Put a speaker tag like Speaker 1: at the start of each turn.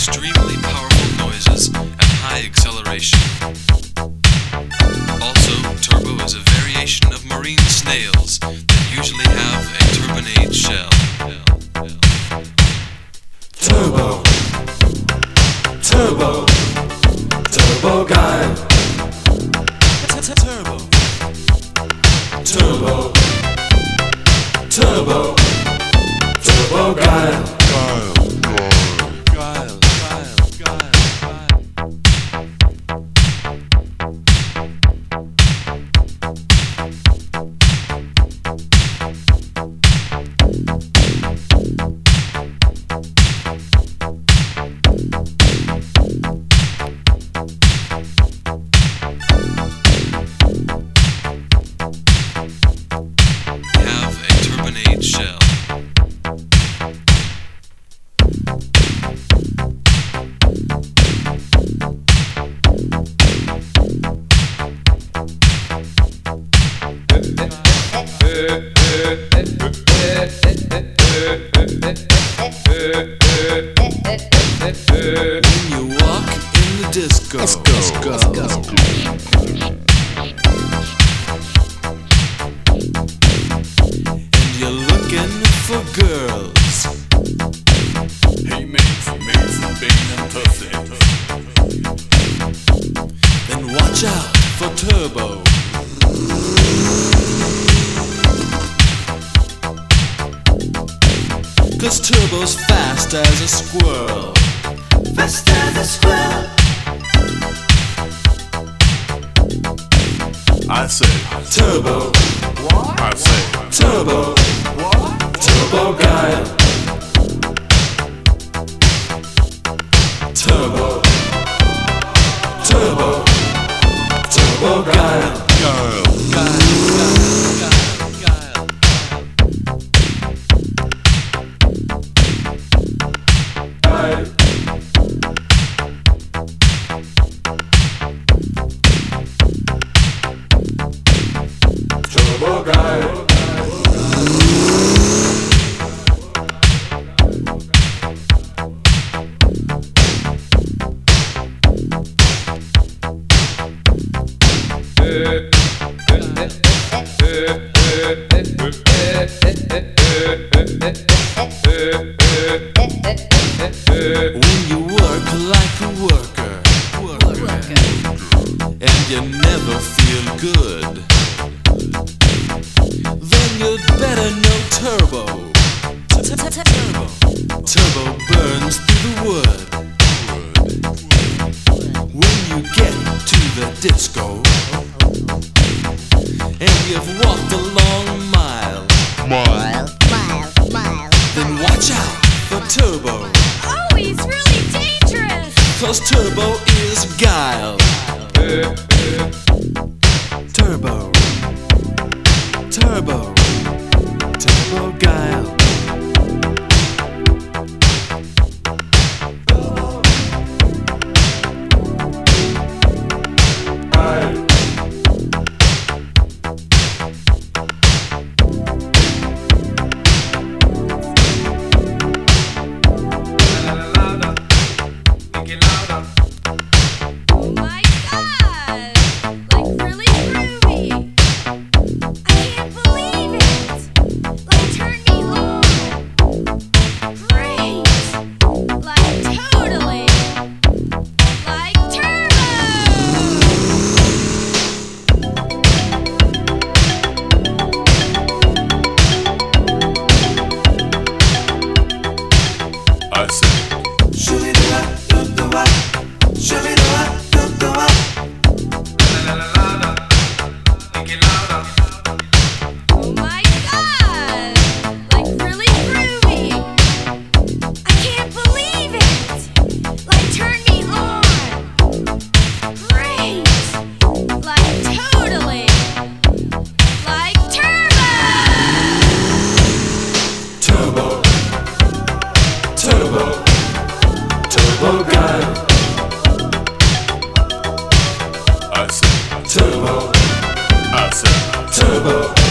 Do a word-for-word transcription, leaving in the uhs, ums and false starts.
Speaker 1: extremely powerful noises at high acceleration. Also, turbo is a variation of marine snails that usually have a turbinate shell.
Speaker 2: Turbo, turbo, turbo guy.
Speaker 1: Turbo,
Speaker 2: turbo, turbo, turbo guy.
Speaker 1: Guile, guile, guile, have a turbinate shell. When you walk in the disco,
Speaker 3: Let's go. Let's go. Let's go.
Speaker 1: and you're looking for girls,
Speaker 4: Hey mates, mates, Bane and Tussy.
Speaker 1: then watch out for Turbo. Cause Turbo's fast as a squirrel.
Speaker 2: Fast as a squirrel.
Speaker 4: I say,
Speaker 2: Turbo,
Speaker 4: I say,
Speaker 2: turbo, turbo guy. Turbo, turbo, turbo guy.
Speaker 4: girl.
Speaker 1: Guile, guile, guile,
Speaker 2: Guy. Turbo guy.
Speaker 1: When you work like a worker, worker, and you never feel good, then you'd better know Turbo. Turbo, Turbo burns through the wood. When you get to the disco, and you've walked a long mile,
Speaker 3: Mile, mile, mile.
Speaker 1: then watch out for Turbo.
Speaker 5: Oh, he's really dangerous!
Speaker 1: Cause Turbo is guile. Turbo, Turbo, Turbo guile.
Speaker 5: Oh my god! Like really groovy! I can't believe it! Like turn me on! Great! Like totally! Like turbo!
Speaker 4: I say,
Speaker 5: Oh my god! Like really groovy! I can't believe it! Like turn me on! Great! Like totally! Like turbo!
Speaker 2: Turbo, turbo, turbo guy.
Speaker 4: I say,
Speaker 2: Turbo,
Speaker 4: I say,
Speaker 2: turbo,